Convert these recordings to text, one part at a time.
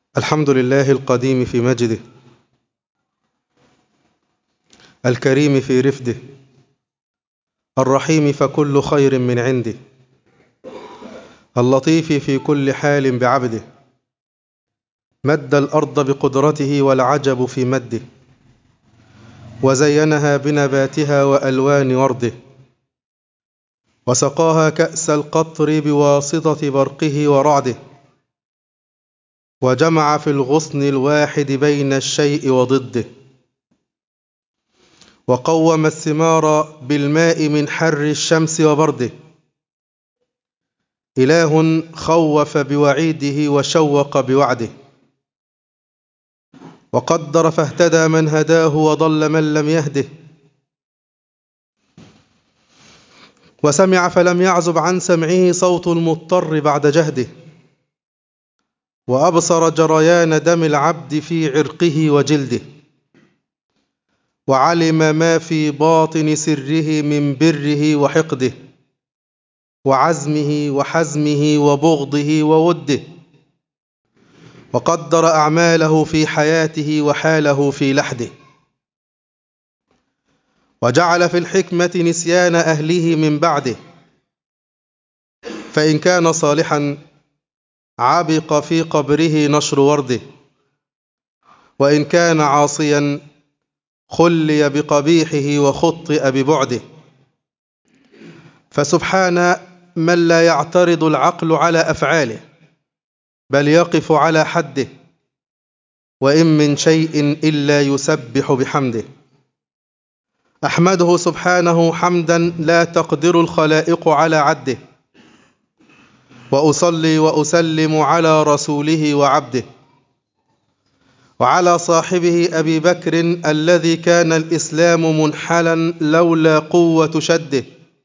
الحمد لله القديم في مجده، الكريم في رفده، الرحيم فكل خير من عنده، اللطيف في كل حال بعبده، مد الأرض بقدرته والعجب في مده، وزينها بنباتها وألوان ورده، وسقاها كأس القطر بواسطة برقه ورعده، وجمع في الغصن الواحد بين الشيء وضده، وقوم الثمار بالماء من حر الشمس وبرده. إله خوف بوعيده وشوق بوعده، وقدر فاهتدى من هداه وضل من لم يهده، وسمع فلم يعزب عن سمعه صوت المضطر بعد جهده، وأبصر جريان دم العبد في عرقه وجلده، وعلم ما في باطن سره من بره وحقده، وعزمه وحزمه وبغضه ووده، وقدر أعماله في حياته وحاله في لحده، وجعل في الحكمة نسيان أهله من بعده، فإن كان صالحا عبق في قبره نشر ورده، وإن كان عاصيا خلي بقبيحه وخطئ ببعده. فسبحان من لا يعترض العقل على أفعاله، بل يقف على حده، وإن من شيء إلا يسبح بحمده. أحمده سبحانه حمدا لا تقدر الخلائق على عده، وأصلي وأسلم على رسوله وعبده، وعلى صاحبه أبي بكر الذي كان الإسلام منحلا لولا قوة شده،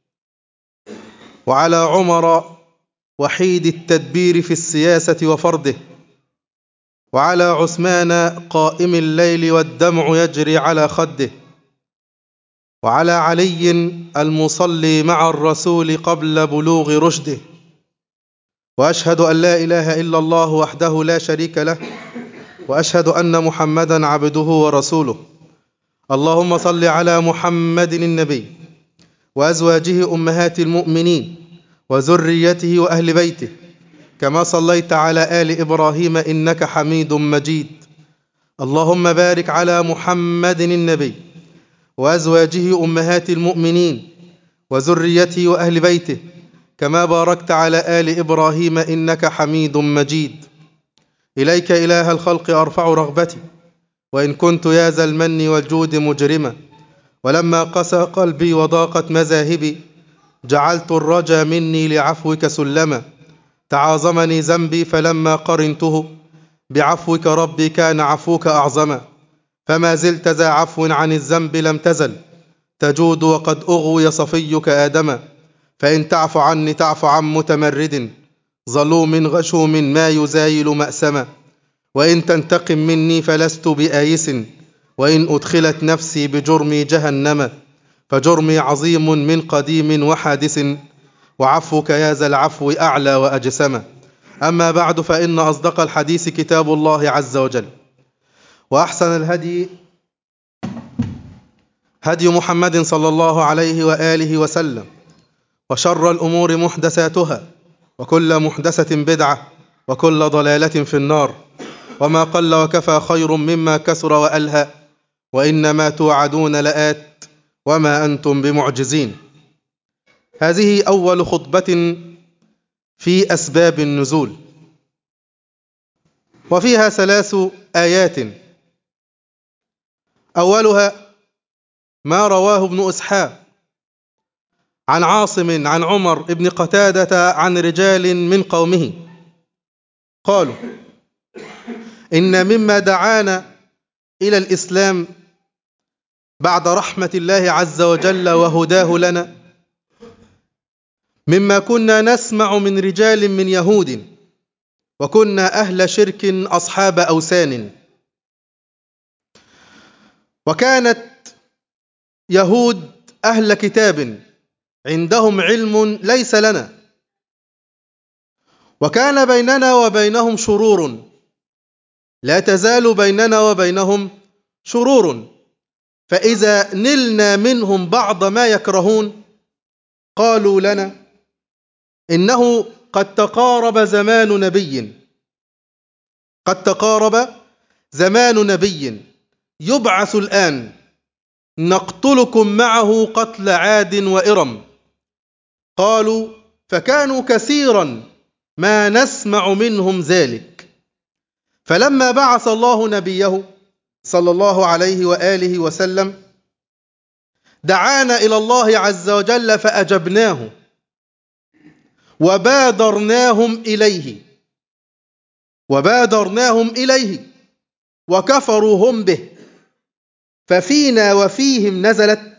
وعلى عمر وحيد التدبير في السياسة وفرده، وعلى عثمان قائم الليل والدمع يجري على خده، وعلى علي المصلي مع الرسول قبل بلوغ رشده. وأشهد أن لا إله إلا الله وحده لا شريك له، وأشهد أن محمدا عبده ورسوله. اللهم صل على محمد النبي وأزواجه أمهات المؤمنين وذريته وأهل بيته، كما صليت على آل إبراهيم إنك حميد مجيد. اللهم بارك على محمد النبي وأزواجه أمهات المؤمنين وذريته وأهل بيته، كما باركت على آل إبراهيم إنك حميد مجيد. إليك إله الخلق أرفع رغبتي، وإن كنت يا ذا المن والجود مجرما، ولما قسى قلبي وضاقت مذاهبي، جعلت الرجا مني لعفوك سلما. تعاظمني ذنبي فلما قرنته بعفوك ربي كان عفوك أعظما، فما زلت ذا عفو عن الذنب لم تزل تجود، وقد أغوي صفيك آدما. فإن تعف عني تعف عن متمرد ظلوم غشوم ما يزايل مأسما، وإن تنتقم مني فلست بآيس، وإن أدخلت نفسي بجرمي جهنم، فجرمي عظيم من قديم وحادث، وعفوك يا ذا العفو أعلى وأجسم. أما بعد، فإن أصدق الحديث كتاب الله عز وجل، وأحسن الهدي هدي محمد صلى الله عليه وآله وسلم، وشر الأمور محدثاتها، وكل محدثة بدعة، وكل ضلالة في النار. وما قل وكفى خير مما كثر وألهى، وإنما توعدون لآت وما أنتم بمعجزين. هذه أول خطبة في أسباب النزول، وفيها 3 آيات. أولها ما رواه ابن إسحاق عن عاصم عن عمر بن قتادة عن رجال من قومه قالوا: إن مما دعانا إلى الإسلام بعد رحمة الله عز وجل وهداه لنا، مما كنا نسمع من رجال من يهود، وكنا أهل شرك أصحاب أوثان. وكانت يهود أهل كتاب عندهم علم ليس لنا، وكان بيننا وبينهم شرور لا تزال بيننا وبينهم شرور، فإذا نلنا منهم بعض ما يكرهون قالوا لنا إنه قد تقارب زمان نبي، قد تقارب زمان نبي يبعث الآن نقتلكم معه قتل عاد وإرم. قالوا فكانوا كثيرا ما نسمع منهم ذلك، فلما بعث الله نبيه صلى الله عليه وآله وسلم دعانا إلى الله عز وجل فأجبناه وبادرناهم إليه وكفروا هم به، ففينا وفيهم نزلت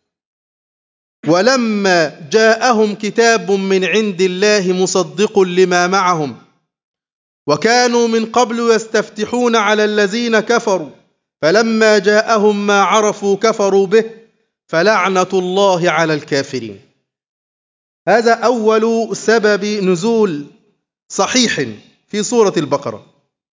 ولما جاءهم كتاب من عند الله مصدق لما معهم وكانوا من قبل يستفتحون على الذين كفروا فلما جاءهم ما عرفوا كفروا به فلعنة الله على الكافرين. هذا أول سبب نزول صحيح في سورة البقرة.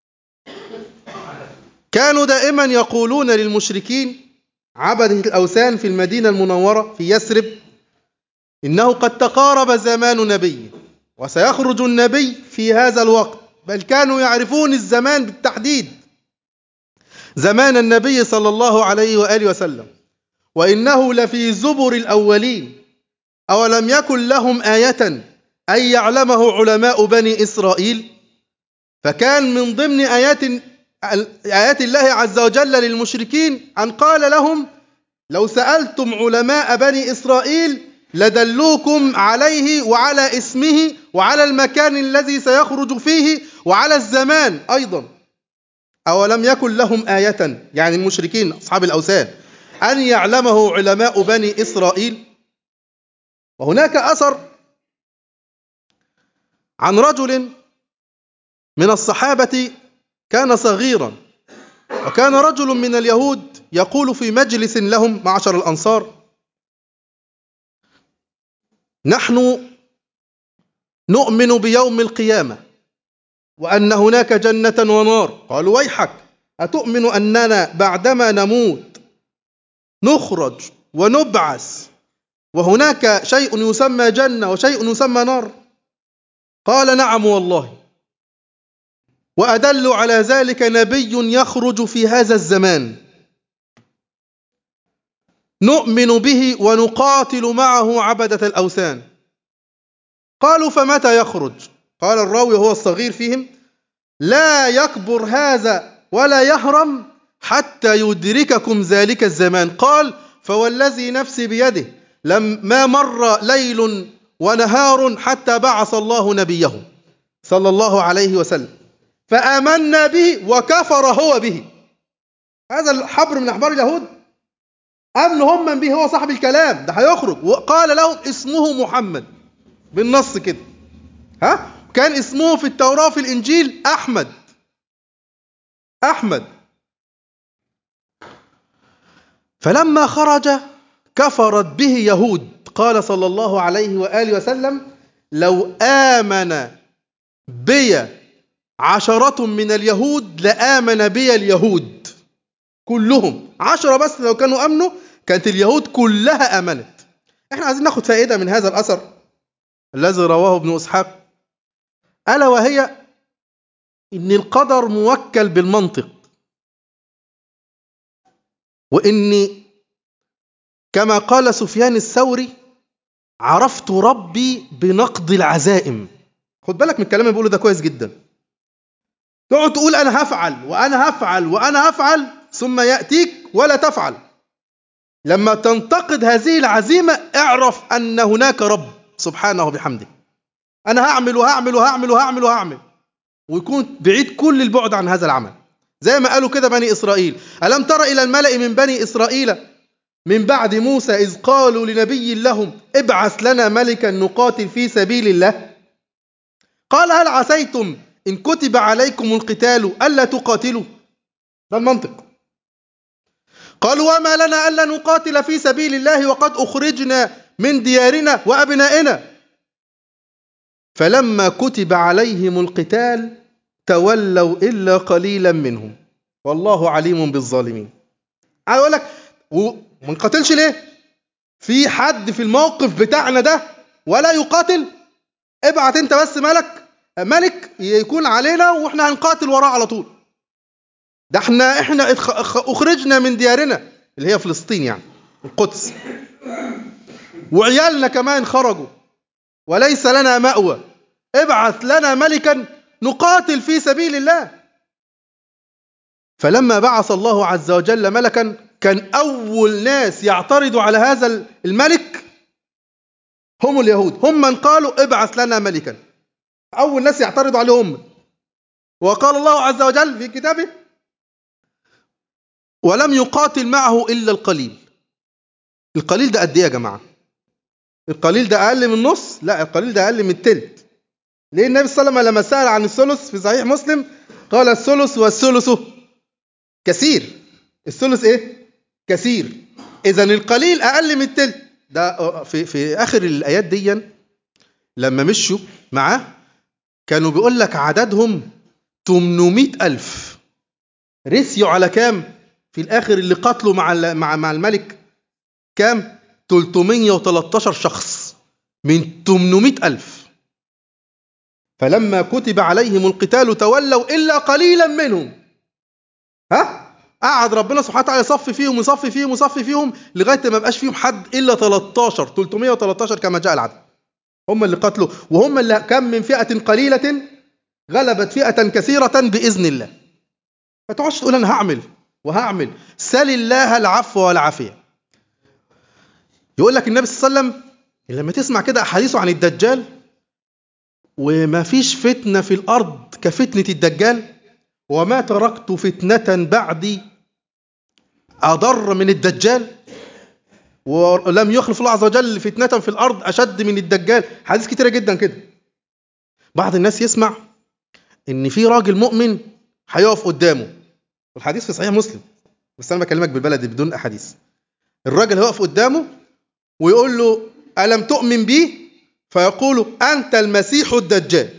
كانوا دائما يقولون للمشركين عبدة الأوثان في المدينة المنورة في يثرب إنه قد تقارب زمان نبي وسيخرج النبي في هذا الوقت، بل كانوا يعرفون الزمان بالتحديد، زمان النبي صلى الله عليه وآله وسلم، وإنه لفي زبر الأولين. أولم يكن لهم آية أن يعلمه علماء بني إسرائيل؟ فكان من ضمن آيات الله عز وجل للمشركين أن قال لهم لو سألتم علماء بني إسرائيل لدلوكم عليه وعلى اسمه وعلى المكان الذي سيخرج فيه وعلى الزمان أيضا. أولم يكن لهم آية، يعني المشركين أصحاب الأوثان، أن يعلمه علماء بني إسرائيل؟ وهناك أثر عن رجل من الصحابة كان صغيرا، وكان رجل من اليهود يقول في مجلس لهم معشر الأنصار: نحن نؤمن بيوم القيامة وأن هناك جنة ونار. قالوا ويحك، أتؤمن أننا بعدما نموت نخرج ونبعث وهناك شيء يسمى جنة وشيء يسمى نار؟ قال نعم والله، وأدل على ذلك نبي يخرج في هذا الزمان نؤمن به ونقاتل معه عبدة الأوثان. قالوا فمتى يخرج؟ قال الراوي هو الصغير فيهم: لا يكبر هذا ولا يهرم حتى يدرككم ذلك الزمان. قال فوالذي نفسي بيده ما مر ليل ونهار حتى بعث الله نبيه صلى الله عليه وسلم فآمنا به وكفر هو به. هذا الحبر من أحبار اليهود أمنوا هم من به، هو صاحب الكلام ده هيخرج، وقال لهم اسمه محمد بالنص كده، كان اسمه في التوراة وفي الإنجيل أحمد. فلما خرج كفرت به يهود. قال صلى الله عليه وآله وسلم: لو آمن بي 10 من اليهود لآمن بي اليهود كلهم. 10 بس لو كانوا أمنوا كانت اليهود كلها آمنت. احنا عايزين ناخد فائدة من هذا الأثر الذي رواه ابن إسحاق، ألا وهي إن القدر موكل بالمنطق، وإني كما قال سفيان الثوري: عرفت ربي بنقض العزائم. خد بالك من الكلام اللي بقوله ده كويس جدا. تقعد تقول أنا هفعل وأنا هفعل وأنا هفعل ثم يأتيك ولا تفعل. لما تنتقد هذه العزيمة اعرف أن هناك رب سبحانه بحمده. أنا هعمل وهعمل وهعمل وهعمل وهعمل، ويكون بعيد كل البعد عن هذا العمل، زي ما قالوا كده بني إسرائيل: ألم تر إلى الملأ من بني إسرائيل من بعد موسى إذ قالوا لنبي لهم ابعث لنا ملكا نقاتل في سبيل الله؟ قال هل عسيتم إن كتب عليكم القتال ألا تقاتلوا؟ ده المنطق. قالوا وما لنا ألا نقاتل في سبيل الله وقد أخرجنا من ديارنا وأبنائنا. فلما كتب عليهم القتال تولوا إلا قليلا منهم والله عليم بالظالمين. عايز أقول لك وما نقاتلش ليه؟ في حد في الموقف بتاعنا ده ولا يقاتل؟ ابعت انت بس ملك يكون علينا واحنا هنقاتل وراه على طول. ده احنا اخرجنا من ديارنا اللي هي فلسطين، يعني القدس، وعيالنا كمان خرجوا وليس لنا مأوى. ابعث لنا ملكا نقاتل في سبيل الله. فلما بعث الله عز وجل ملكا كان أول ناس يعترضوا على هذا الملك هم اليهود، هم من قالوا ابعث لنا ملكا. أول ناس يعترضوا عليهم. وقال الله عز وجل في كتابه ولم يقاتل معه إلا القليل. القليل ده قد ايه يا جماعة؟ القليل ده أقل من نص؟ لا، القليل ده أقل من التلت. ليه النبي صلى الله عليه وسلم لما سأل عن الثلث في صحيح مسلم قال الثلث والثلث كثير. الثلث ايه؟ كثير. إذن القليل أقل من التلت. ده في آخر الآيات دي لما مشوا معاه كانوا بيقول لك عددهم 800,000. رسيوا على كام في الآخر اللي قتلوا مع الملك؟ كام؟ 313 شخص من 800,000. فلما كتب عليهم القتال تولوا إلا قليلا منهم. قعد ربنا سبحانه وتعالى يصفي فيهم يصفي فيهم يصفي فيهم لغاية ما بقاش فيهم حد إلا 313 كما جاء العدد. هم اللي قتلوا، وهم اللي كم من فئة قليلة غلبت فئة كثيرة بإذن الله. ما تقعدش تقول أنا هعمل. سل الله العفو والعافية. يقول لك النبي صلى الله عليه وسلم لما تسمع كده أحاديثه عن الدجال، وما فيش فتنة في الأرض كفتنة الدجال، وما تركت فتنة بعدي أضر من الدجال، ولم يخلف الله عز وجل فتنة في الأرض أشد من الدجال. حديث كتيرة جدا كده. بعض الناس يسمع إن في راجل مؤمن هيقف قدامه، والحديث في صحيح مسلم، بس أنا بكلمك بالبلد بدون أحاديث. الراجل هيقف قدامه ويقول له ألم تؤمن بي؟ فيقول أنت المسيح الدجال.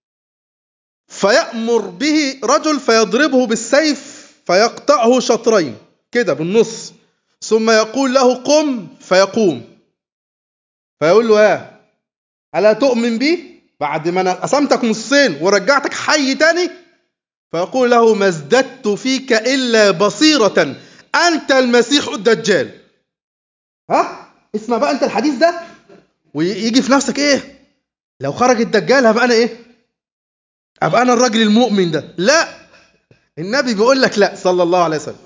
فيأمر به رجل فيضربه بالسيف فيقطعه شطرين كده بالنص، ثم يقول له قم فيقوم. فيقول له ألا تؤمن بي بعد ما أنا قسمتك نصين ورجعتك حي تاني؟ فيقول له ما ازددت فيك إلا بصيرة أنت المسيح الدجال. اسمع بقى أنت الحديث ده ويجي في نفسك لو خرج الدجال هبقى أنا أبقى أنا الراجل المؤمن ده. لا، النبي بيقول لك لا صلى الله عليه وسلم.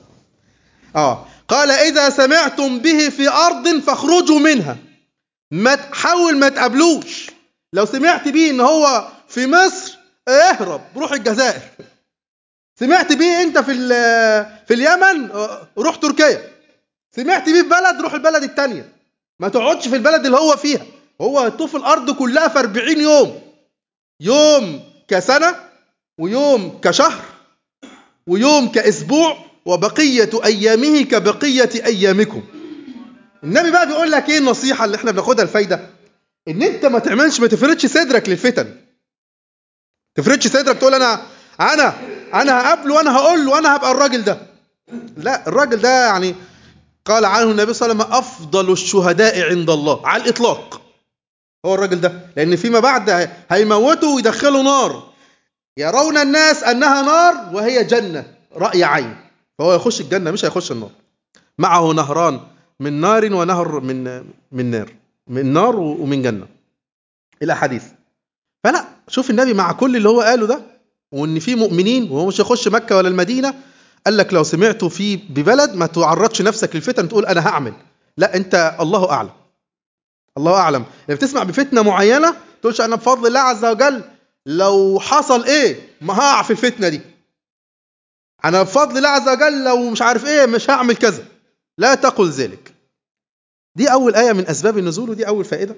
قال إذا سمعتم به في أرض فاخرجوا منها. ما تقابلوش. لو سمعت به إن هو في مصر اهرب روح الجزائر. سمعت به أنت في اليمن روح تركيا. سمعت به في بلد روح البلد التانية. ما تقعدش في البلد اللي هو فيها. هو يطوف الأرض كلها في 40 يوم، يوم كسنة ويوم كشهر ويوم كأسبوع وبقية أيامه كبقية أيامكم. النبي بقى بيقول لك النصيحة اللي احنا بناخدها الفايدة؟ ان انت ما تفردش صدرك للفتن. تفردش صدرك تقول انا هقابله وانا هقول له انا هبقى الراجل ده. لا، الراجل ده يعني قال عنه النبي صلى الله عليه وسلم افضل الشهداء عند الله على الاطلاق هو الراجل ده، لان فيما بعد هيموتوا ويدخلوا نار يرون الناس انها نار وهي جنة رأي عين، فهو يخش الجنة مش هيخش النار. معه نهران من نار ونهر من نار ومن جنة. الأحاديث. فلا، شوف النبي مع كل اللي هو قاله ده وإن في مؤمنين وهو مش يخش مكة ولا المدينة، قال لك لو سمعتوا في ببلد ما تعرضش نفسك للفتن تقول أنا هعمل. لا، أنت الله أعلم. الله أعلم. لما بتسمع بفتنة معينة تقولش أنا بفضل الله عز وجل لو حصل ما هقع في الفتنة دي. أنا بفضل الله عز وجل لو مش عارف مش هعمل كذا. لا تقل ذلك. دي أول آية من أسباب النزول، ودي أول فائدة.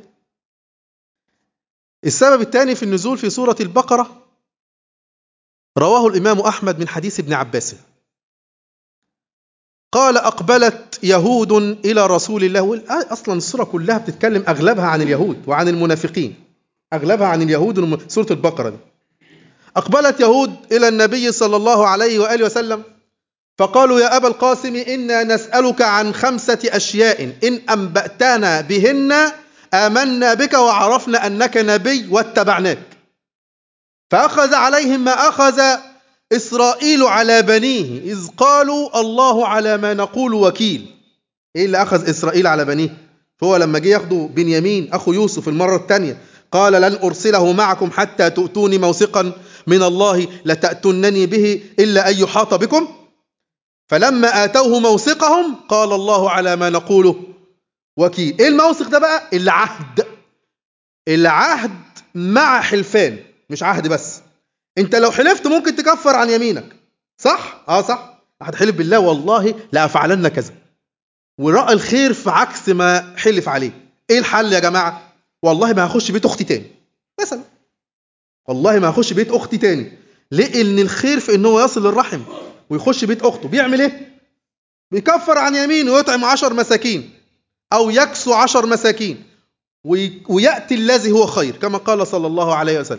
السبب الثاني في النزول في سورة البقرة رواه الإمام أحمد من حديث ابن عباس قال أقبلت يهود إلى رسول الله. أصلا السورة كلها بتتكلم أغلبها عن اليهود وعن المنافقين، أغلبها عن اليهود. سورة البقرة دي أقبلت يهود إلى النبي صلى الله عليه وآله وسلم فقالوا يا أبا القاسم إنا نسألك عن 5 أشياء إن أنبأتنا بهن آمنا بك وعرفنا أنك نبي واتبعناك. فأخذ عليهم ما أخذ إسرائيل على بنيه إذ قالوا الله على ما نقول وكيل. إيه اللي أخذ إسرائيل على بنيه؟ فهو لما جه ياخدوا بنيامين أخو يوسف المرة الثانية قال لن أرسله معكم حتى تؤتوني موثقا من الله لتأتونني به إلا أن يحاط بكم. فلما آتوه موثقهم قال الله على ما نقوله وكيل. إيه الموثق ده بقى؟ العهد. العهد مع حلفان، مش عهد بس. انت لو حلفت ممكن تكفر عن يمينك، صح؟ صح. هتحلف بالله والله لا أفعلن كذا، ورأى الخير في عكس ما حلف عليه. ايه الحل يا جماعة؟ والله ما هخش بيت اختي تاني مثلا، والله ما هخش بيت اختي تاني. ليه؟ ان الخير في انه يصل الرحم ويخش بيت اخته. بيعمل ايه؟ بيكفر عن يمينه ويطعم 10 مساكين او يكسو 10 مساكين ويأتي الذي هو خير كما قال صلى الله عليه وسلم.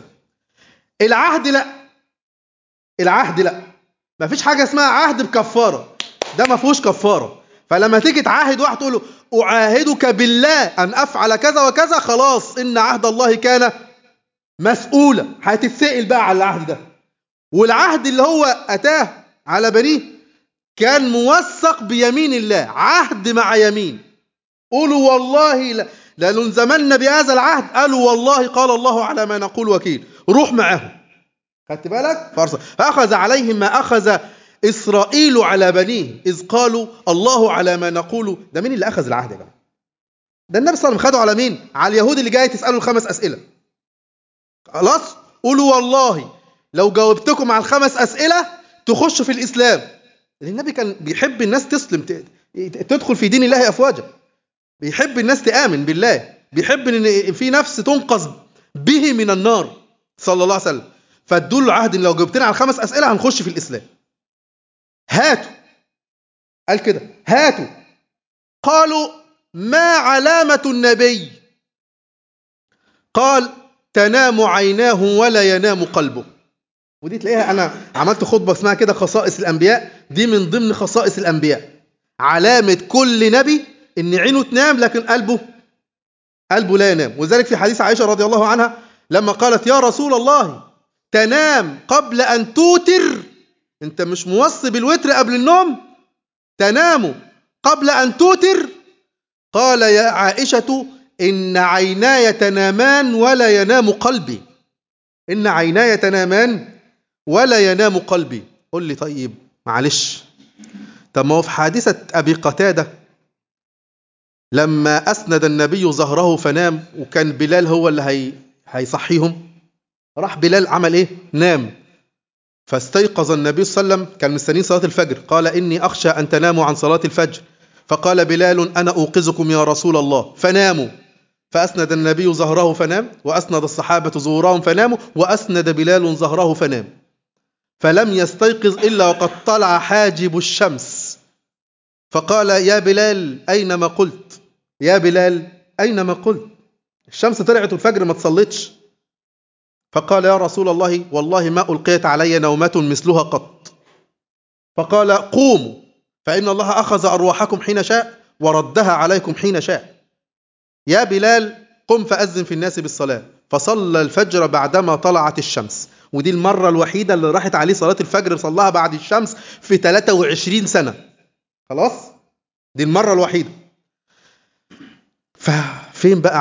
العهد لا، العهد لا، ما فيش حاجة اسمها عهد بكفارة، ده ما فيهوش كفارة. فلما تيجي تعاهد واحد تقول له أعاهدك بالله أن أفعل كذا وكذا، خلاص إن عهد الله كان مسؤولة، هتتسأل بقى على العهد ده. والعهد اللي هو أتاه على بنيه كان موثق بيمين الله، عهد مع يمين. قولوا والله لنلزمن بهذا العهد، قالوا والله قال الله على ما نقول وكيل، روح معهم. خدت بالك؟ فأخذ عليهم ما أخذ إسرائيل على بنيه إذ قالوا الله على ما نقول. ده مين اللي أخذ العهد يا جماعة؟ ده النبي صلى الله عليه وسلم. خده على مين؟ على اليهود اللي جاي تسألوا ال5 أسئلة. خلاص؟ قولوا والله لو جاوبتكم على ال5 أسئلة تخشوا في الإسلام. النبي كان بيحب الناس تسلم، تدخل في دين الله أفواجا، بيحب الناس تآمن بالله، بيحب ان في نفس تنقذ به من النار صلى الله عليه وسلم. فادوا له عهد ان لو جبتنا على 5 أسئلة هنخش في الإسلام. هاتوا، قال كده هاتوا. قالوا ما علامة النبي؟ قال تنام عيناه ولا ينام قلبه. ودي تلاقيها، أنا عملت خطبة اسمها كده خصائص الأنبياء، دي من ضمن خصائص الأنبياء. علامة كل نبي إن عينه تنام لكن قلبه لا ينام. وذلك في حديث عائشة رضي الله عنها لما قالت يا رسول الله تنام قبل أن توتر، أنت مش موصي بالوتر قبل النوم؟ تنام قبل أن توتر؟ قال يا عائشة إن عيناي تنامان ولا ينام قلبي، إن عيناي تنامان ولا ينام قلبي. قل لي طيب معلش، طب ما هو في حادثة أبي قتادة لما أسند النبي ظهره فنام وكان بلال هو اللي هيصحيهم، راح بلال عمل إيه؟ نام. فاستيقظ النبي صلى الله عليه وسلم، كان مستنين صلاة الفجر، قال إني أخشى أن تناموا عن صلاة الفجر. فقال بلال أنا أوقظكم يا رسول الله، فناموا. فأسند النبي ظهره فنام، وأسند الصحابة ظهورهم فناموا، وأسند بلال ظهره فنام. فلم يستيقظ إلا وقد طلع حاجب الشمس. فقال يا بلال أينما قلت، يا بلال أينما قلت، الشمس طلعت والفجر ما تصلتش. فقال يا رسول الله والله ما ألقيت علي نومة مثلها قط. فقال قوموا فإن الله أخذ أرواحكم حين شاء وردها عليكم حين شاء. يا بلال قم فأذن في الناس بالصلاة. فصلى الفجر بعدما طلعت الشمس. ودي المرة الوحيدة اللي راحت عليه صلاة الفجر صلاها بعد الشمس في 23 سنة. خلاص، دي المرة الوحيدة. ففين بقى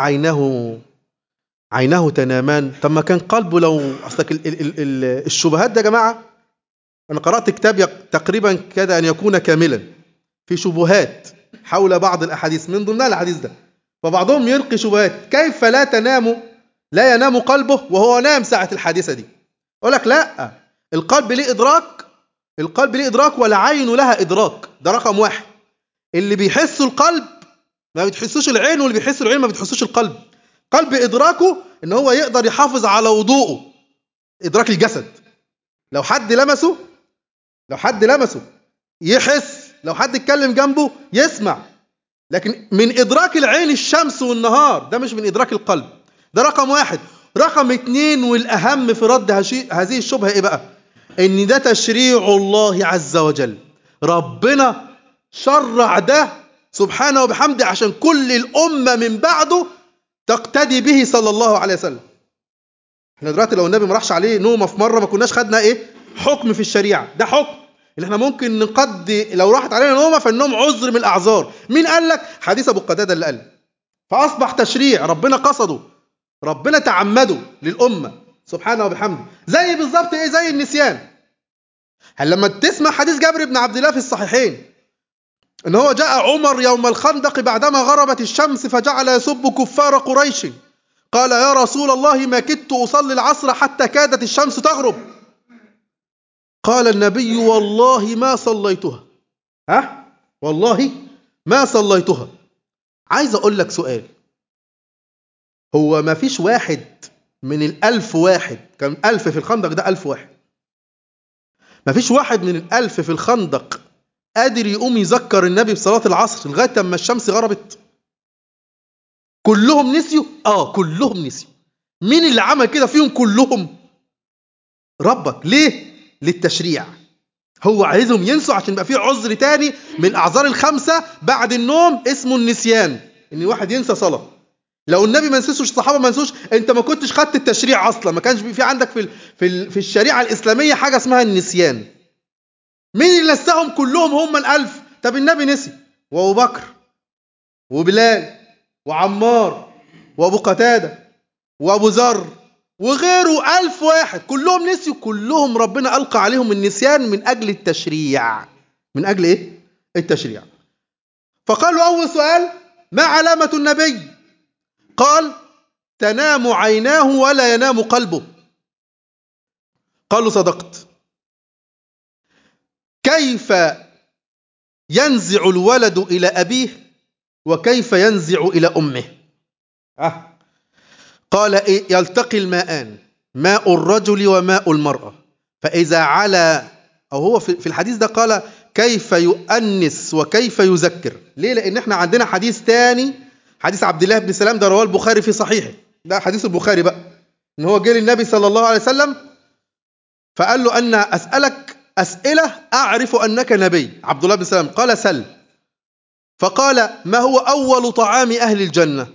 عيناه تنامان؟ طب ما كان قلبه لو أصلك الشبهات ده يا جماعة. أنا قرأت كتاب تقريبا كاد أن يكون كاملا في شبهات حول بعض الأحاديث، من ضمنها الحديث ده. فبعضهم يلقي شبهات كيف لا ينام قلبه وهو نام ساعة الحادثة دي. أقول لك لا، القلب ليه إدراك والعين لها إدراك. ده رقم 1. اللي بيحس القلب ما بتحسوش العين، واللي بيحس العين ما بتحسوش القلب. قلب إدراكه إن هو يقدر يحافظ على وضوءه، إدراك الجسد. لو حد لمسه يحس، لو حد اتكلم جنبه يسمع. لكن من إدراك العين الشمس والنهار، ده مش من إدراك القلب. ده رقم 1. رقم 2 والأهم في رد هذه الشبهة إيه بقى؟ إن ده تشريع الله عز وجل. ربنا شرع ده سبحانه وبحمده عشان كل الأمة من بعده تقتدي به صلى الله عليه وسلم. احنا دلوقتي لو النبي ما راحش عليه نومه في مرة ما كناش خدنا إيه؟ حكم في الشريعة. ده حكم اللي احنا ممكن نقضي لو راحت علينا نومه فالنوم عذر من الأعذار. مين قال لك؟ حديث أبو قتادة اللي قال. فأصبح تشريع ربنا قصده، ربنا تعمده للأمة سبحانه وبحمده. زي بالظبط إيه؟ زي النسيان. هل لما تسمع حديث جابر بن عبد الله في الصحيحين إن هو جاء عمر يوم الخندق بعدما غربت الشمس فجعل يسب كفار قريش، قال يا رسول الله ما كدت أصلي العصر حتى كادت الشمس تغرب، قال النبي والله ما صليتها. والله ما صليتها. عايز أقول لك سؤال، هو ما فيش واحد من 1000 واحد، كان 1000 في الخندق، ده 1000 واحد، ما فيش واحد من 1000 في الخندق قادر يقوم يذكر النبي بصلاة العصر لغاية أما الشمس غربت؟ كلهم نسيوا؟ كلهم نسيوا. مين اللي عمل كده فيهم كلهم؟ ربك. ليه؟ للتشريع. هو عايزهم ينسوا عشان يبقى فيه عذر تاني من الأعذار الخمسة بعد النوم اسمه النسيان، إن واحد ينسى صلاة. لو النبي ما نسيش الصحابة ما نسوش، انت ما كنتش خدت التشريع اصلا، ما كانش في عندك في الشريعة الإسلامية حاجة اسمها النسيان. مين اللي نساهم كلهم هم 1000؟ طب النبي نسي، وابو بكر وبلال وعمار وابو قتادة وابو ذر وغيره 1000 واحد كلهم نسيوا، كلهم ربنا ألقى عليهم النسيان من أجل التشريع. من أجل إيه؟ التشريع. فقالوا أول سؤال ما علامة النبي؟ قال تنام عيناه ولا ينام قلبه. قالوا صدقت. كيف ينزع الولد إلى أبيه وكيف ينزع إلى أمه؟ قال يلتقي الماءان، ماء الرجل وماء المرأة، فإذا علا، أو هو في الحديث ده قال كيف يؤنس وكيف يذكر. ليه؟ لأن احنا عندنا حديث تاني، حديث عبد الله بن سلام، ده رواه البخاري في صحيحه، ده حديث البخاري بقى، إن هو جه للنبي صلى الله عليه وسلم فقال له أن أسألك أسئلة أعرف أنك نبي. عبد الله بن سلام قال سل. فقال ما هو أول طعام أهل الجنة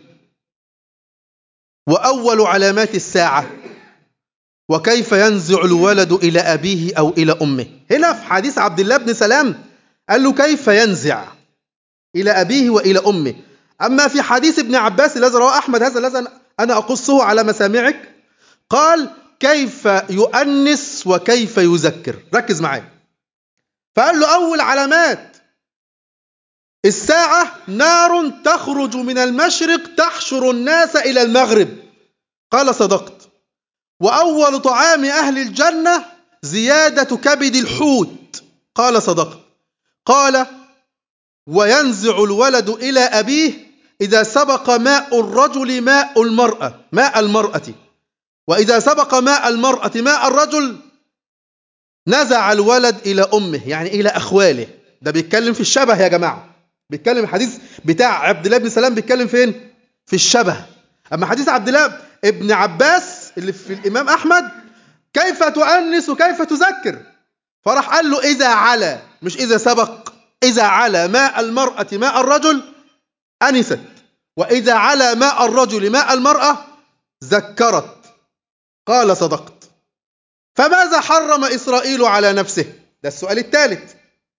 وأول علامات الساعة وكيف ينزع الولد إلى أبيه أو إلى أمه؟ هنا في حديث عبد الله بن سلام قال له كيف ينزع إلى أبيه وإلى أمه. أما في حديث ابن عباس الذي رواه أحمد، هذا الذي أنا أقصه على مسامعك، قال كيف يؤنس وكيف يذكر. ركز معايا. فقال له أول علامات الساعة نار تخرج من المشرق تحشر الناس إلى المغرب. قال صدقت. وأول طعام أهل الجنة زيادة كبد الحوت. قال صدقت. قال وينزع الولد إلى أبيه إذا سبق ماء الرجل ماء المرأة، وإذا سبق ماء المرأة ماء الرجل نزع الولد إلى أمه، يعني إلى أخواله. ده بيتكلم في الشبه يا جماعة، بيتكلم الحديث بتاع عبد الله بن سلام بيتكلم فين؟ في الشبه. أما حديث عبد الله ابن عباس اللي في الإمام أحمد كيف تؤنس وكيف تذكر، فراح قال له إذا علا، مش إذا سبق، إذا علا ماء المرأة ماء الرجل أنست، وإذا علا ماء الرجل ماء المرأة ذكرت. قال صدقت. فماذا حرم إسرائيل على نفسه؟ ده السؤال الثالث.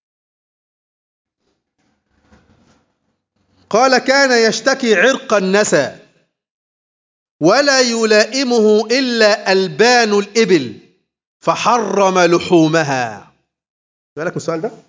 قال كان يشتكي عرق النسى ولا يلائمه إلا ألبان الإبل فحرم لحومها. بالك من السؤال ده؟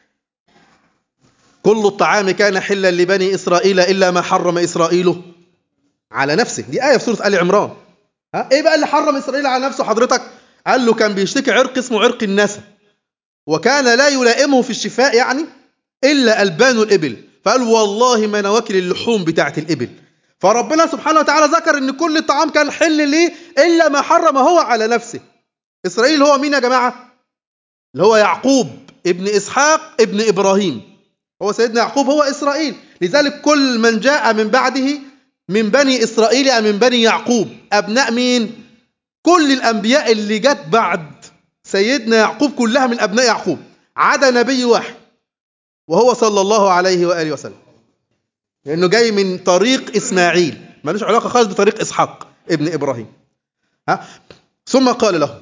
كل الطعام كان حلا لبني إسرائيل إلا ما حرم إسرائيل على نفسه. دي آية في سورة آل عمران. إيه بقى اللي حرم إسرائيل على نفسه حضرتك؟ قال له كان بيشتكي عرق اسمه عرق النسى، وكان لا يلائمه في الشفاء يعني إلا ألبان الإبل، فقال والله ما أنا واكل اللحوم بتاعت الإبل. فربنا سبحانه وتعالى ذكر إن كل الطعام كان حل ليه إلا ما حرم هو على نفسه. إسرائيل هو مين يا جماعة؟ اللي هو يعقوب ابن إسحاق ابن إبراهيم، هو سيدنا يعقوب هو إسرائيل. لذلك كل من جاء من بعده من بني إسرائيل أم من بني يعقوب. أبناء مين؟ كل الأنبياء اللي جت بعد سيدنا يعقوب كلها من أبناء يعقوب، عدا نبي واحد وهو صلى الله عليه وآله وسلم، لأنه جاي من طريق إسماعيل، ملوش علاقة خالص بطريق إسحاق ابن إبراهيم. ثم قال له: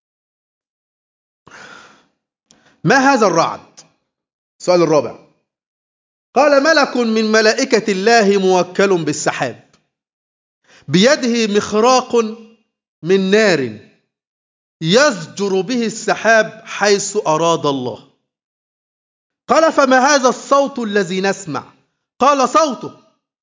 ما هذا الرعد؟ السؤال الرابع. قال: ملك من ملائكة الله موكل بالسحاب، بيده مخراق من نار يزجر به السحاب حيث أراد الله. قال: فما هذا الصوت الذي نسمع؟ قال: صوته.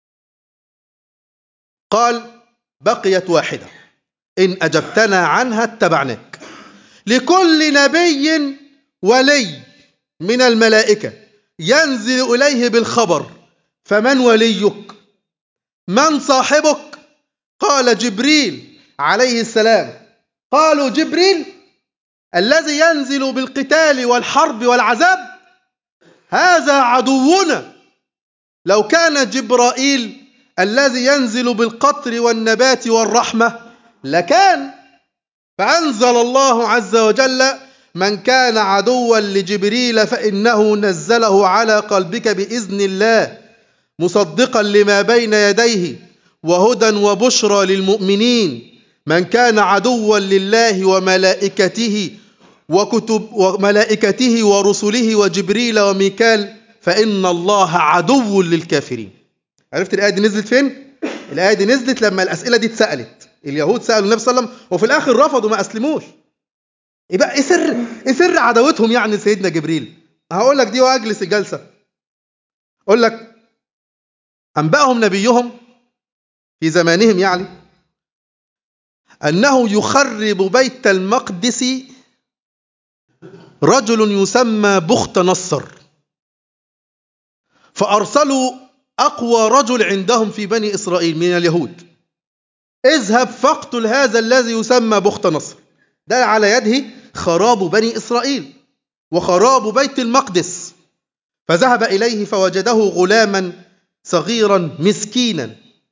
قال: بقيت واحدة، إن أجبتنا عنها اتبعناك. لكل نبي ولي من الملائكة ينزل إليه بالخبر، فمن وليك؟ من صاحبك؟ قال: جبريل عليه السلام. قالوا: جبريل الذي ينزل بالقتال والحرب والعذاب؟ هذا عدونا. لو كان جبرائيل الذي ينزل بالقطر والنبات والرحمة لكان. فأنزل الله عز وجل: من كان عدوا لجبريل فإنه نزله على قلبك بإذن الله مصدقا لما بين يديه وهدى وبشرى للمؤمنين. من كان عدوا لله وملائكته ورسله وجبريل وميكال فإن الله عدو للكافرين. عرفت الآية دي نزلت فين؟ الآية دي نزلت لما الأسئلة دي اتسألت. اليهود سألوا النبي صلى الله عليه وسلم وفي الآخر رفضوا ما أسلموش. يبقى إيه سر عداوتهم يعني سيدنا جبريل؟ هقول لك دي وأجلس الجلسة. أقول لك: أنبأهم نبيهم في زمانهم يعني أنه يخرب بيت المقدس رجل يسمى بخت نصر، فأرسلوا أقوى رجل عندهم في بني إسرائيل من اليهود: اذهب فاقتل هذا الذي يسمى بخت نصر، ده على يده خراب بني إسرائيل وخراب بيت المقدس. فذهب إليه فوجده غلاما صغيرا مسكينا،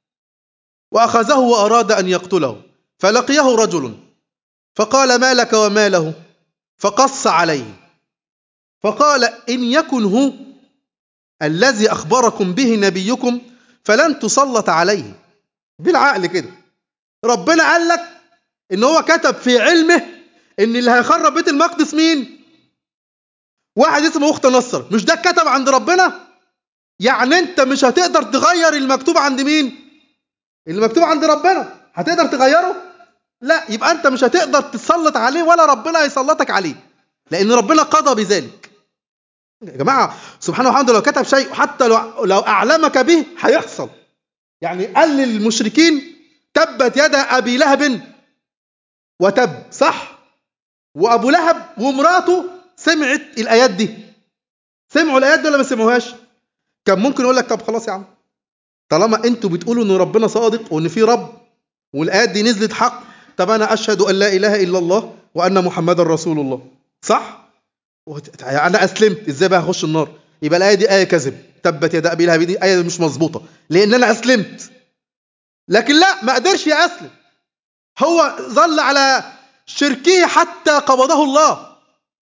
وأخذه وأراد أن يقتله، فلقيه رجل فقال: ما لك وما له؟ فقص عليه فقال: إن يكن هو الذي أخبركم به نبيكم فلن تسلط عليه. بالعقل كده ربنا قال لك إن هو كتب في علمه إن اللي هيخرب بيت المقدس مين؟ واحد اسمه بخت نصر. مش ده كتب عند ربنا؟ يعني أنت مش هتقدر تغير المكتوب عند مين؟ اللي مكتوب عند ربنا. هتقدر تغيره؟ لا. يبقى أنت مش هتقدر تسلط عليه ولا ربنا يسلطك عليه، لأن ربنا قضى بذلك. يا جماعة سبحانه وتعالى لو كتب شيء حتى لو أعلمك به هيحصل. يعني قال للمشركين: تبت يد أبي لهب وتب، صح؟ وأبو لهب ومراته سمعت الآيات دي. سمعوا الآيات دي ولا ما سمعوهاش؟ كان ممكن يقول لك: طب خلاص يا عم، طالما انتوا بتقولوا ان ربنا صادق وان في رب والآيات دي نزلت حق، طب أنا أشهد أن لا إله إلا الله وأن محمد رسول الله، صح؟ أنا أسلمت، إزاي بقى هخش النار؟ يبقى الآية دي آية كذب. تبت يد أبي لهب دي آية مش مظبوطة لأن أنا أسلمت. لكن لا، ما قدرش يأسلم، هو ظل على شركه حتى قبضه الله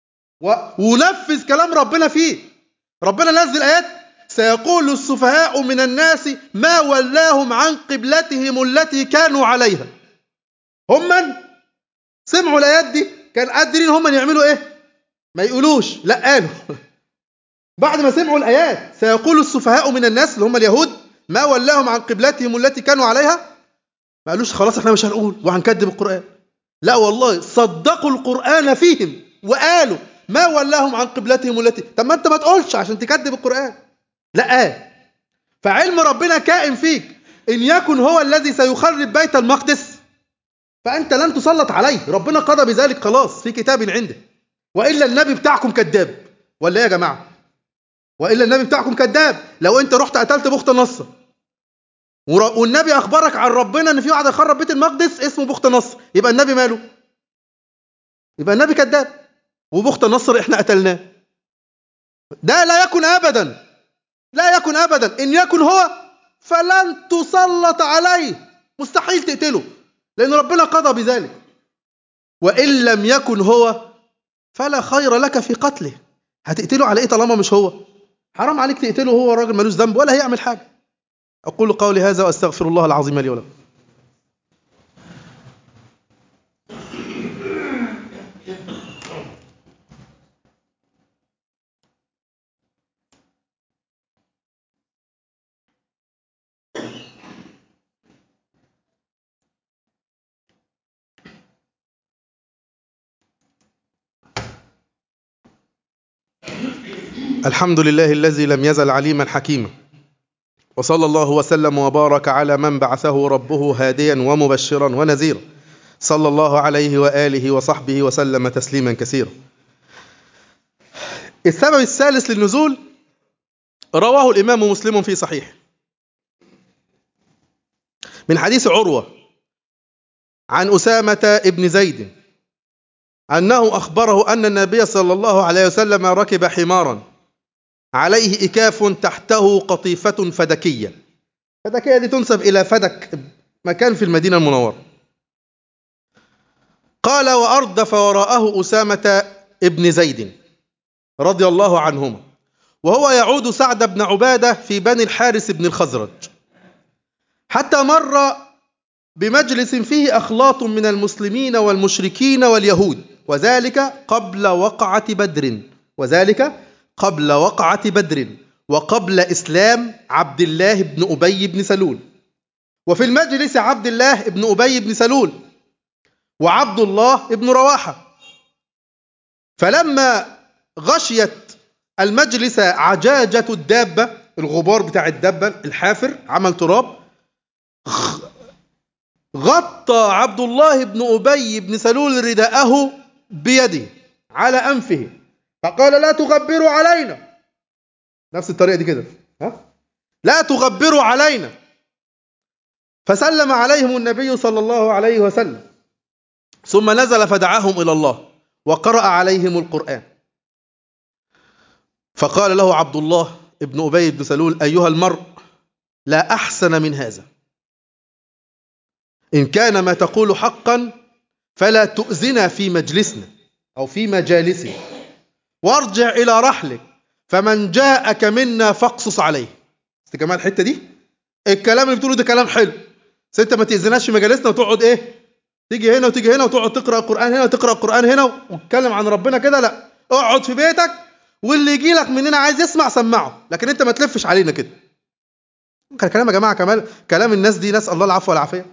ونفذ كلام ربنا فيه. ربنا نزل آيات: سيقول السفهاء من الناس ما ولاهم عن قبلتهم التي كانوا عليها. هم من سمعوا الآيات دي كان قادرين هم يعملوا إيه؟ ما يقولوش، لا قالوا. بعد ما سمعوا الآيات: سيقول السفهاء من الناس اللي هم اليهود ما ولاهم عن قبلتهم التي كانوا عليها، ما قالوش خلاص احنا مش هنقول وهنكذب القرآن. لا والله، صدقوا القرآن فيهم وقالوا ما ولاهم عن قبلتهم التي. طب ما انت ما تقولش عشان تكذب القرآن. لا، فعلم ربنا كائن فيك. إن يكن هو الذي سيخرب بيت المقدس فأنت لن تسلط عليه، ربنا قضى بذلك خلاص في كتاب عنده. وإلا النبي بتاعكم كذاب، ولا ايه يا جماعة؟ وإلا النبي بتاعكم كذاب. لو أنت رحت قتلت بخت نصر والنبي أخبرك عن ربنا إن في واحد يخرب بيت المقدس اسمه بخت نصر، يبقى النبي ماله؟ يبقى النبي كذاب، وبخت نصر إحنا قتلناه. ده لا يكن أبدا، لا يكن أبدا. إن يكن هو فلن تسلط عليه، مستحيل تقتله لأن ربنا قضى بذلك. وإن لم يكن هو فلا خير لك في قتله. هتقتله على إيه طالما مش هو؟ حرام عليك تقتله، هو راجل ملوش ذنب ولا هيعمل حاجة. أقول قولي هذا وأستغفر الله العظيم لي ولكم. الحمد لله الذي لم يزل عليما حكيما، وصلى الله وسلم وبارك على من بعثه ربه هاديا ومبشرا ونذيرا، صلى الله عليه وآله وصحبه وسلم تسليما كثيرا. السبب الثالث للنزول رواه الإمام مسلم في صحيح من حديث عروة عن أسامة ابن زيد أنه أخبره أن النبي صلى الله عليه وسلم ركب حمارا عليه إكاف تحته قطيفة فدكية. فدكية دي تنسب إلى فدك، مكان في المدينة المنورة. قال وأردف وراءه أسامة ابن زيد رضي الله عنهما وهو يعود سعد بن عبادة في بني الحارث بن الخزرج، حتى مر بمجلس فيه أخلاط من المسلمين والمشركين واليهود، وذلك قبل وقعة بدر وقبل إسلام عبد الله بن أبي بن سلول. وفي المجلس عبد الله بن أبي بن سلول وعبد الله بن رواحة. فلما غشيت المجلس عجاجة الدابة، الغبار بتاع الدابة الحافر عمل تراب، غطى عبد الله بن أبي بن سلول رداءه بيده على أنفه فقال لا تغبروا علينا. نفس الطريقة دي كده، لا تغبروا علينا. فسلم عليهم النبي صلى الله عليه وسلم، ثم نزل فدعاهم إلى الله وقرأ عليهم القرآن. فقال له عبد الله بن أبي بن سلول أيها المرء لا أحسن من هذا، إن كان ما تقول حقا فلا تؤذنا في مجلسنا أو في مجالسنا، وارجع إلى رحلك فمن جاءك منا فاقصص عليه. كمان الحتة دي الكلام اللي بتقوله ده كلام حلو، بس انت ما تأذناش في مجالسنا وتقعد ايه تيجي هنا وتيجي هنا وتقعد تقرأ القرآن هنا وتقرأ القرآن هنا وتتكلم عن ربنا كده. لا، اقعد في بيتك واللي يجي لك مننا عايز يسمع سمعه، لكن انت ما تلفش علينا كده. كان كلام يا جماعة، كمال كلام الناس دي، نسأل الله العفو والعافية.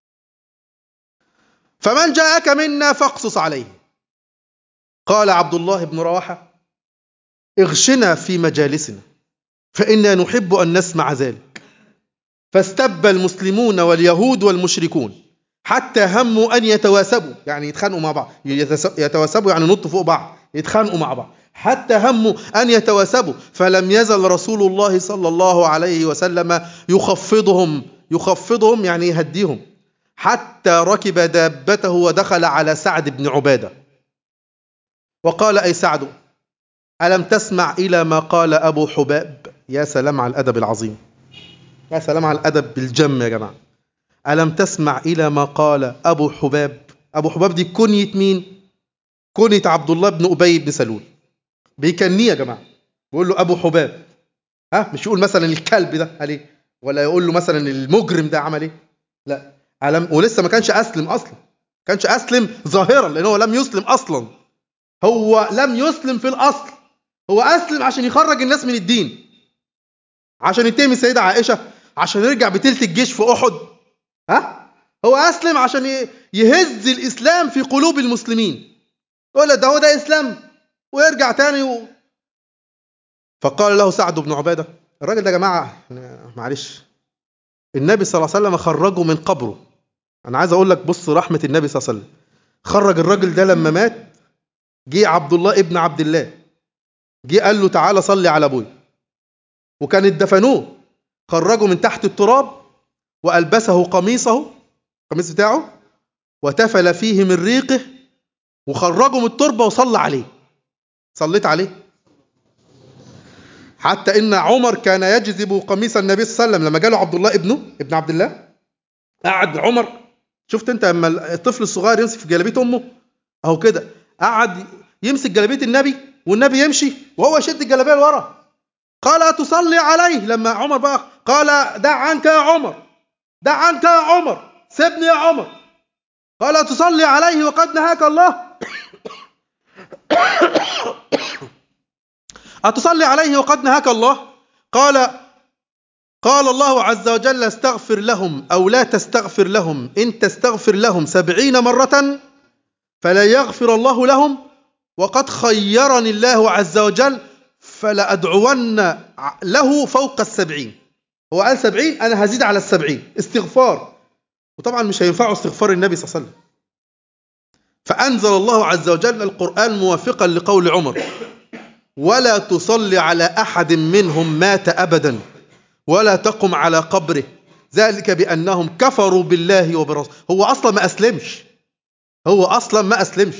فمن جاءك منا فاقصص عليه. قال عبد الله بن رواحة اغشنا في مجالسنا فإنا نحب أن نسمع ذلك. فاستب المسلمون واليهود والمشركون حتى هموا أن يتواسبوا، يعني يتخانقوا مع بعض، يتواسبوا يعني نطوا فوق بعض، يتخانقوا مع بعض، حتى هموا أن يتواسبوا. فلم يزل رسول الله صلى الله عليه وسلم يخفضهم يعني يهديهم، حتى ركب دابته ودخل على سعد بن عبادة وقال أي سعد ألم تسمع إلى ما قال أبو حباب؟ يا سلام على الأدب العظيم، يا سلام على الأدب بالجم يا جماعة. ألم تسمع إلى ما قال أبو حباب؟ أبو حباب دي كنية مين؟ كنية عبد الله بن أبي بن سلول، بيكنيه يا جماعة، بيقول له أبو حباب. مش يقول مثلا الكلب ده عليه، ولا يقول له مثلا المجرم ده عمل ايه، لا. ولسه ما كانش أسلم أصلا، كانش أسلم ظاهرا، لأنه لم يسلم أصلا. هو لم يسلم في الأصل، هو أسلم عشان يخرج الناس من الدين، عشان يتهم السيدة عائشة، عشان يرجع بتلت الجيش في أحد. هو أسلم عشان يهز الإسلام في قلوب المسلمين، يقول ده هو ده إسلام ويرجع تاني فقال له سعد بن عبادة، الراجل ده يا جماعة معلش النبي صلى الله عليه وسلم خرجه من قبره. أنا عايز أقول لك بص رحمة النبي صلى الله عليه وسلم، خرج الراجل ده لما مات، جه عبد الله ابن عبد الله جه قال له تعالى صلي على أبوي، وكان دفنوه، خرجه من تحت التراب وألبسه قميصه، القميص بتاعه، وتفل فيه من ريقه، وخرجه من التربة وصلى عليه. صليت عليه؟ حتى إن عمر كان يجذب قميص النبي صلى الله عليه وسلم لما جاله عبد الله ابن عبد الله. قعد عمر، شفت أنت لما الطفل الصغير يمسك في جلابية أمه أهو كده، قعد يمسك جلابية النبي والنبي يمشي وهو يشد الجلابية لورا. قال تصلي عليه، لما عمر بقى قال دع عنك يا عمر، دع عنك يا عمر، سيبني يا عمر. قال تصلي عليه وقد نهاك الله أتصلي عليه وقد نهاك الله؟ قال الله عز وجل استغفر لهم أو لا تستغفر لهم، إن تستغفر لهم 70 مرة فلا يغفر الله لهم، وقد خيرني الله عز وجل فلأدعون له فوق 70. هو قال 70، أنا هزيد على 70 استغفار. وطبعا مش هينفعه استغفار النبي صلى الله عليه وسلم. فأنزل الله عز وجل القرآن موافقا لقول عمر: ولا تصلي على أحد منهم مات أبدا ولا تقم على قبره، ذلك بأنهم كفروا بالله وبرسوله. هو أصلا ما أسلمش.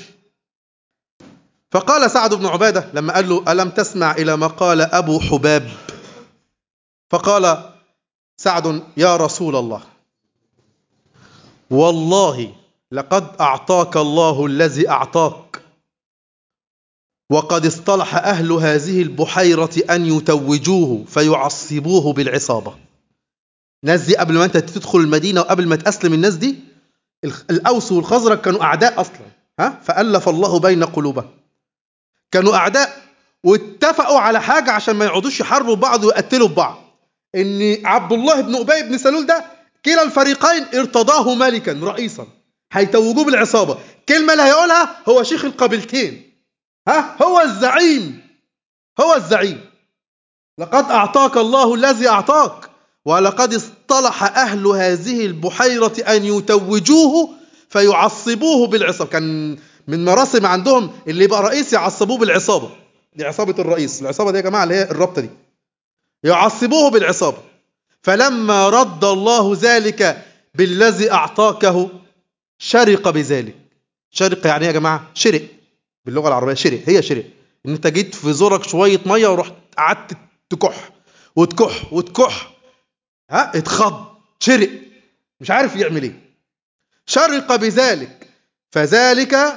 فقال سعد بن عبادة لما قال له: ألم تسمع إلى ما قال أبو حباب؟ فقال سعد: يا رسول الله، والله لقد أعطاك الله الذي أعطاك، وقد اصطلح أهل هذه البحيرة أن يتوجوه فيعصبوه بالعصابة. الناس دي قبل ما أنت تدخل المدينة وقبل ما تأسلم، الناس دي الأوس والخزرج كانوا أعداء أصلا، فألف الله بين قلوبهم. كانوا أعداء واتفقوا على حاجة عشان ما يقعدوش يحاربوا بعض ويقتلوا بعض، إن عبد الله بن أبي بن سلول ده كلا الفريقين ارتضاه ملكا رئيسا، هيتوجوه بالعصابة. كلمة اللي هيقولها هو شيخ القبيلتين، هو الزعيم. لقد أعطاك الله الذي أعطاك، ولقد اصطلح أهل هذه البحيرة أن يتوجوه فيعصبوه بالعصابة. كان من مراسم عندهم اللي يبقى رئيس يعصبوه بالعصابة، دي عصابة الرئيس. العصابة دي يا جماعة اللي هي الرابطة دي، يعصبوه بالعصابة. فلما رد الله ذلك بالذي أعطاكه شرق بذلك. شرق يعني يا جماعة شرق، باللغة العربية شرق، هي شرق ان انت جيت في زورك شوية مية ورحت قعدت تكح وتكح وتكح، اتخض، شرق، مش عارف يعمل ايه. شرق بذلك، فذلك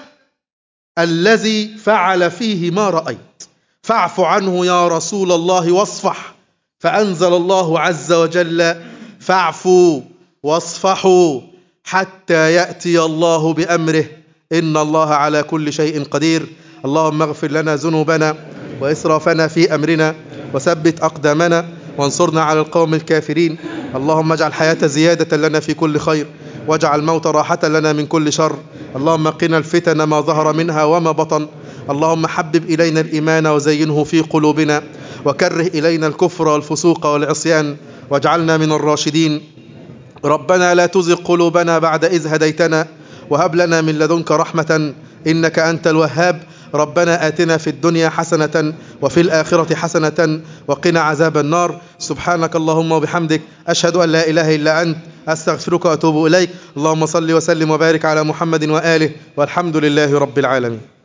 الذي فعل فيه ما رأيت، فاعف عنه يا رسول الله واصفح. فأنزل الله عز وجل: فاعفوا واصفحوا حتى يأتي الله بأمره إن الله على كل شيء قدير. اللهم اغفر لنا ذنوبنا وإسرافنا في أمرنا وثبت أقدامنا وانصرنا على القوم الكافرين. اللهم اجعل الحياة زيادة لنا في كل خير، واجعل الموت راحة لنا من كل شر. اللهم قنا الفتن ما ظهر منها وما بطن. اللهم حبب إلينا الإيمان وزينه في قلوبنا، وكره إلينا الكفر والفسوق والعصيان، واجعلنا من الراشدين. ربنا لا تزغ قلوبنا بعد إذ هديتنا، وهب لنا من لدنك رحمة إنك أنت الوهاب. ربنا آتنا في الدنيا حسنة وفي الآخرة حسنة وقنا عذاب النار. سبحانك اللهم وبحمدك، أشهد أن لا إله إلا أنت، أستغفرك وأتوب إليك. اللهم صل وسلم وبارك على محمد وآله، والحمد لله رب العالمين.